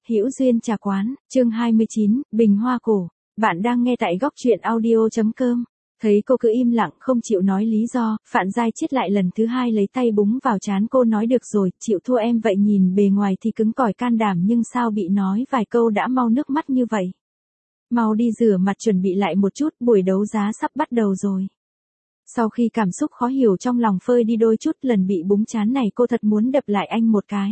Hữu Duyên Trà Quán, chương 29, Bình Hoa Cổ. Bạn đang nghe tại góc truyện audio.com. Thấy cô cứ im lặng không chịu nói lý do, Phạn Giai Chiết lại lần thứ hai lấy tay búng vào trán cô nói được rồi, chịu thua em vậy, nhìn bề ngoài thì cứng cỏi can đảm nhưng sao bị nói vài câu đã mau nước mắt như vậy. Mau đi rửa mặt chuẩn bị lại một chút, buổi đấu giá sắp bắt đầu rồi. Sau khi cảm xúc khó hiểu trong lòng phơi đi đôi chút, lần bị búng trán này cô thật muốn đập lại anh một cái.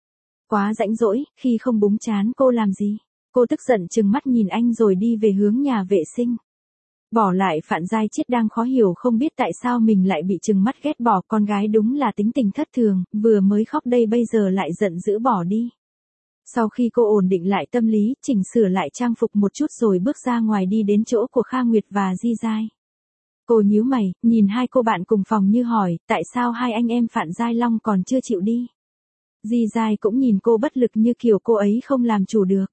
Quá rãnh rỗi, khi không búng trán cô làm gì? Cô tức giận trừng mắt nhìn anh rồi đi về hướng nhà vệ sinh. Bỏ lại Phạn Giai Chiết đang khó hiểu không biết tại sao mình lại bị trừng mắt ghét bỏ, con gái đúng là tính tình thất thường, vừa mới khóc đây bây giờ lại giận dữ bỏ đi. Sau khi cô ổn định lại tâm lý, chỉnh sửa lại trang phục một chút rồi bước ra ngoài đi đến chỗ của Kha Nguyệt và Di Giai. Cô nhíu mày, nhìn hai cô bạn cùng phòng như hỏi, tại sao hai anh em Phạn Giai Long còn chưa chịu đi? Di Giai cũng nhìn cô bất lực như kiểu cô ấy không làm chủ được.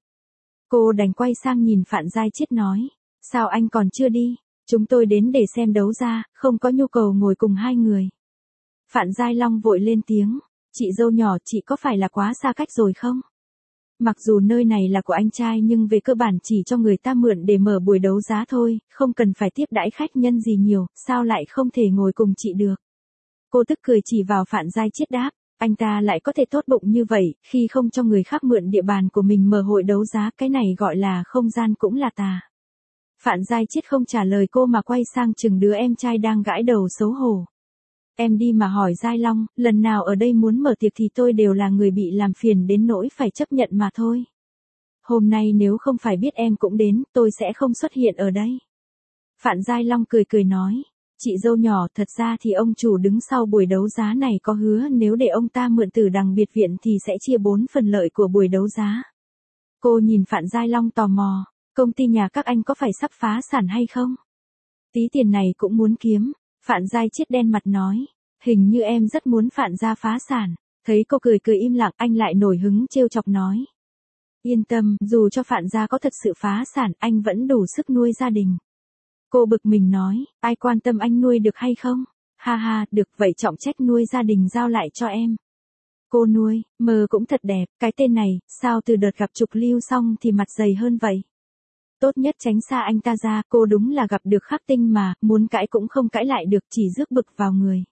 Cô đành quay sang nhìn Phạn Giai Chiết nói, sao anh còn chưa đi? Chúng tôi đến để xem đấu giá, không có nhu cầu ngồi cùng hai người. Phạn Giai Long vội lên tiếng, chị dâu nhỏ, chị có phải là quá xa cách rồi không? Mặc dù nơi này là của anh trai nhưng về cơ bản chỉ cho người ta mượn để mở buổi đấu giá thôi, không cần phải tiếp đãi khách nhân gì nhiều, sao lại không thể ngồi cùng chị được? Cô tức cười chỉ vào Phạn Giai Chiết đáp, anh ta lại có thể tốt bụng như vậy, khi không cho người khác mượn địa bàn của mình mở hội đấu giá, cái này gọi là không gian cũng là tà. Phạn Giai Chiết không trả lời cô mà quay sang chừng đứa em trai đang gãi đầu xấu hổ. Em đi mà hỏi Giai Long, lần nào ở đây muốn mở tiệc thì tôi đều là người bị làm phiền đến nỗi phải chấp nhận mà thôi. Hôm nay nếu không phải biết em cũng đến, tôi sẽ không xuất hiện ở đây. Phạn Giai Long cười cười nói, chị dâu nhỏ, thật ra thì ông chủ đứng sau buổi đấu giá này có hứa nếu để ông ta mượn từ đằng biệt viện thì sẽ chia 4 phần lợi của buổi đấu giá. Cô nhìn Phạn Giai Long tò mò, công ty nhà các anh có phải sắp phá sản hay không? Tí tiền này cũng muốn kiếm. Phạn Giai Chiết đen mặt nói, hình như em rất muốn Phạn gia phá sản. Thấy cô cười cười im lặng, anh lại nổi hứng trêu chọc nói, yên tâm, dù cho Phạn gia có thật sự phá sản, anh vẫn đủ sức nuôi gia đình. Cô bực mình nói, ai quan tâm anh nuôi được hay không? Ha ha, được vậy trọng trách nuôi gia đình giao lại cho em. Cô nuôi, mơ cũng thật đẹp, cái tên này, sao từ đợt gặp Trục Lưu xong thì mặt dày hơn vậy? Tốt nhất tránh xa anh ta ra, cô đúng là gặp được khắc tinh mà, muốn cãi cũng không cãi lại được, chỉ rước bực vào người.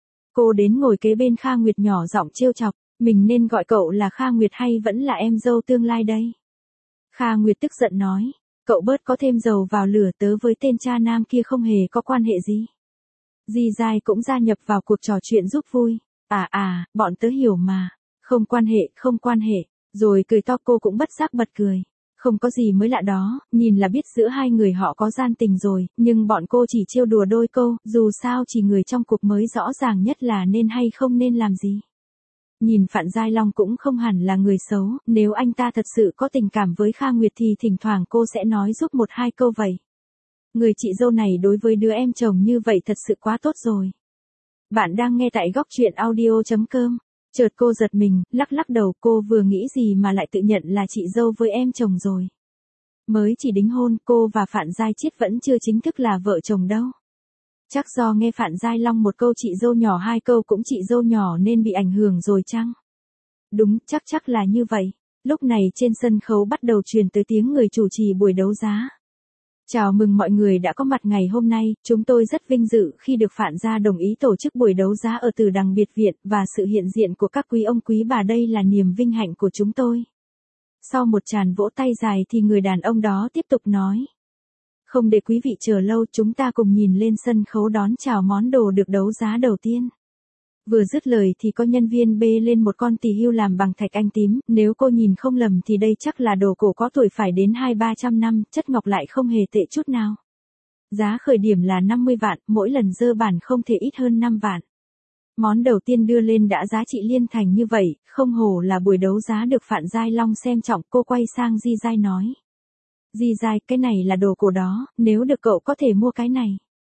Cô đến ngồi kế bên Kha Nguyệt nhỏ giọng trêu chọc, mình nên gọi cậu là Kha Nguyệt hay vẫn là em dâu tương lai đây? Kha Nguyệt tức giận nói, cậu bớt có thêm dầu vào lửa, tớ với tên cha nam kia không hề có quan hệ gì. Di Giai cũng gia nhập vào cuộc trò chuyện giúp vui, bọn tớ hiểu mà, không quan hệ, rồi cười to. Cô cũng bất giác bật cười. Không có gì mới lạ đó, nhìn là biết giữa hai người họ có gian tình rồi, nhưng bọn cô chỉ trêu đùa đôi câu, dù sao chỉ người trong cuộc mới rõ ràng nhất là nên hay không nên làm gì. Nhìn Phạn Giai Long cũng không hẳn là người xấu, nếu anh ta thật sự có tình cảm với Kha Nguyệt thì thỉnh thoảng cô sẽ nói giúp một hai câu vậy. Người chị dâu này đối với đứa em chồng như vậy thật sự quá tốt rồi. Bạn đang nghe tại góc truyện audio.com. Chợt cô giật mình, lắc đầu, cô vừa nghĩ gì mà lại tự nhận là chị dâu với em chồng rồi. Mới chỉ đính hôn, cô và Phạn Giai Chiết vẫn chưa chính thức là vợ chồng đâu. Chắc do nghe Phạn Giai Long một câu chị dâu nhỏ, hai câu cũng chị dâu nhỏ nên bị ảnh hưởng rồi chăng? Đúng, chắc là như vậy. Lúc này trên sân khấu bắt đầu truyền tới tiếng người chủ trì buổi đấu giá. Chào mừng mọi người đã có mặt ngày hôm nay, chúng tôi rất vinh dự khi được Phạn gia đồng ý tổ chức buổi đấu giá ở Từ Đằng Biệt Viện, và sự hiện diện của các quý ông quý bà đây là niềm vinh hạnh của chúng tôi. Sau một tràng vỗ tay dài thì người đàn ông đó tiếp tục nói. Không để quý vị chờ lâu, chúng ta cùng nhìn lên sân khấu đón chào món đồ được đấu giá đầu tiên. Vừa dứt lời thì có nhân viên bê lên một con tỳ hưu làm bằng thạch anh tím, nếu cô nhìn không lầm thì đây chắc là đồ cổ có tuổi phải đến 200-300 năm, chất ngọc lại không hề tệ chút nào. Giá khởi điểm là 50 vạn, mỗi lần dơ bản không thể ít hơn 5 vạn. Món đầu tiên đưa lên đã giá trị liên thành như vậy, không hổ là buổi đấu giá được Phạn Giai Long xem trọng. Cô quay sang Di Giai nói. Di Giai, cái này là đồ cổ đó, nếu được cậu có thể mua cái này.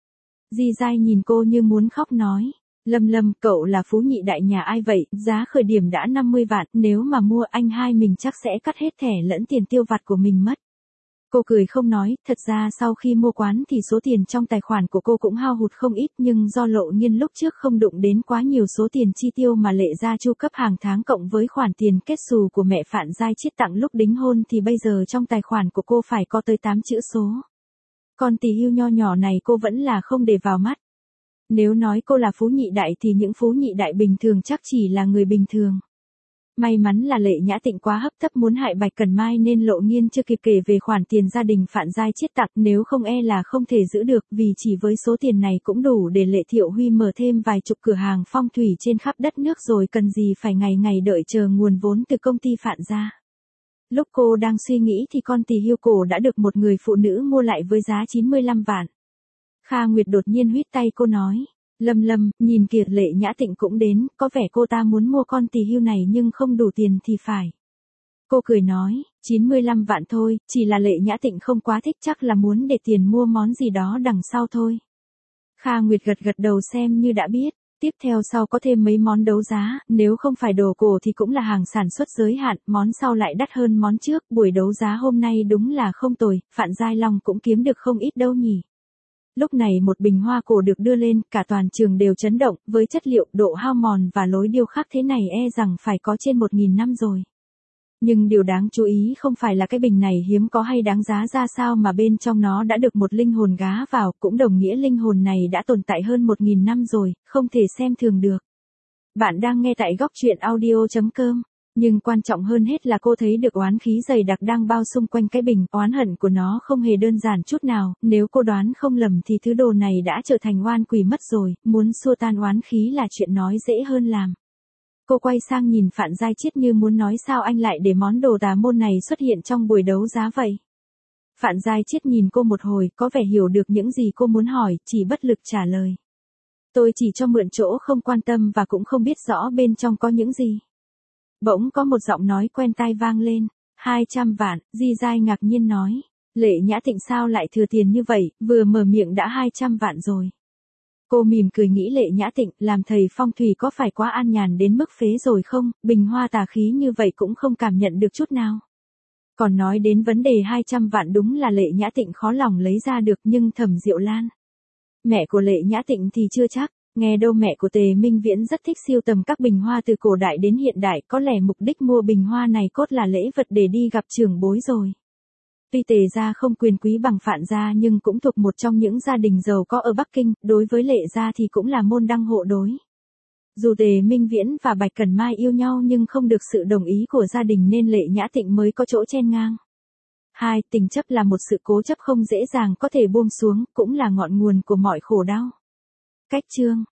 Di Giai nhìn cô như muốn khóc nói. Lâm, cậu là phú nhị đại nhà ai vậy, giá khởi điểm đã 50 vạn, nếu mà mua anh hai mình chắc sẽ cắt hết thẻ lẫn tiền tiêu vặt của mình mất. Cô cười không nói, thật ra sau khi mua quán thì số tiền trong tài khoản của cô cũng hao hụt không ít, nhưng do Lộ Nhiên lúc trước không đụng đến quá nhiều số tiền chi tiêu mà Lệ gia chu cấp hàng tháng cộng với khoản tiền kết xù của mẹ Phạn Giai Chiết tặng lúc đính hôn thì bây giờ trong tài khoản của cô phải có tới 8 chữ số. Con tỳ hưu nho nhỏ này cô vẫn là không để vào mắt. Nếu nói cô là phú nhị đại thì những phú nhị đại bình thường chắc chỉ là người bình thường. May mắn là Lệ Nhã Tịnh quá hấp tấp muốn hại Bạch Cẩn Mai nên Lộ Nhiên chưa kịp kể về khoản tiền gia đình Phạn Giai Chiết tặng, nếu không e là không thể giữ được, vì chỉ với số tiền này cũng đủ để Lệ Thiệu Huy mở thêm vài chục cửa hàng phong thủy trên khắp đất nước rồi, cần gì phải ngày ngày đợi chờ nguồn vốn từ công ty Phạn gia. Lúc cô đang suy nghĩ thì con tỳ hưu cổ đã được một người phụ nữ mua lại với giá 95 vạn. Kha Nguyệt đột nhiên huýt tay cô nói. Lâm Lâm, nhìn kìa, Lệ Nhã Tịnh cũng đến, có vẻ cô ta muốn mua con tỳ hưu này nhưng không đủ tiền thì phải. Cô cười nói, 95 vạn thôi, chỉ là Lệ Nhã Tịnh không quá thích, chắc là muốn để tiền mua món gì đó đằng sau thôi. Kha Nguyệt gật gật đầu xem như đã biết. Tiếp theo sau có thêm mấy món đấu giá, nếu không phải đồ cổ thì cũng là hàng sản xuất giới hạn, món sau lại đắt hơn món trước, buổi đấu giá hôm nay đúng là không tồi, Phạn Giai Long cũng kiếm được không ít đâu nhỉ. Lúc này một bình hoa cổ được đưa lên, cả toàn trường đều chấn động, với chất liệu, độ hao mòn và lối điêu khắc thế này e rằng phải có trên 1.000 năm rồi. Nhưng điều đáng chú ý không phải là cái bình này hiếm có hay đáng giá ra sao mà bên trong nó đã được một linh hồn gá vào, cũng đồng nghĩa linh hồn này đã tồn tại hơn 1.000 năm rồi, không thể xem thường được. Bạn đang nghe tại góc truyện audio.com. Nhưng quan trọng hơn hết là cô thấy được oán khí dày đặc đang bao xung quanh cái bình, oán hận của nó không hề đơn giản chút nào, nếu cô đoán không lầm thì thứ đồ này đã trở thành oan quỷ mất rồi, muốn xua tan oán khí là chuyện nói dễ hơn làm. Cô quay sang nhìn Phạn Giai Chiết như muốn nói sao anh lại để món đồ tà môn này xuất hiện trong buổi đấu giá vậy. Phạn Giai Chiết nhìn cô một hồi, có vẻ hiểu được những gì cô muốn hỏi, chỉ bất lực trả lời. Tôi chỉ cho mượn chỗ, không quan tâm và cũng không biết rõ bên trong có những gì. Bỗng có một giọng nói quen tai vang lên. 200 vạn, Di Giai ngạc nhiên nói. Lệ Nhã Tịnh sao lại thừa tiền như vậy, vừa mở miệng đã 200 vạn rồi. Cô mỉm cười nghĩ Lệ Nhã Tịnh, làm thầy phong thủy có phải quá an nhàn đến mức phế rồi không, bình hoa tà khí như vậy cũng không cảm nhận được chút nào. Còn nói đến vấn đề 200 vạn đúng là Lệ Nhã Tịnh khó lòng lấy ra được, nhưng Thẩm Diệu Lan, mẹ của Lệ Nhã Tịnh thì chưa chắc. Nghe đâu mẹ của Tề Minh Viễn rất thích sưu tầm các bình hoa từ cổ đại đến hiện đại, có lẽ mục đích mua bình hoa này cốt là lễ vật để đi gặp trưởng bối rồi. Tuy Tề gia không quyền quý bằng Phạn gia nhưng cũng thuộc một trong những gia đình giàu có ở Bắc Kinh, đối với Lệ gia thì cũng là môn đăng hộ đối. Dù Tề Minh Viễn và Bạch Cẩn Mai yêu nhau nhưng không được sự đồng ý của gia đình nên Lệ Nhã Tịnh mới có chỗ chen ngang. 2. Tình chấp là một sự cố chấp không dễ dàng có thể buông xuống, cũng là ngọn nguồn của mọi khổ đau. Cách chương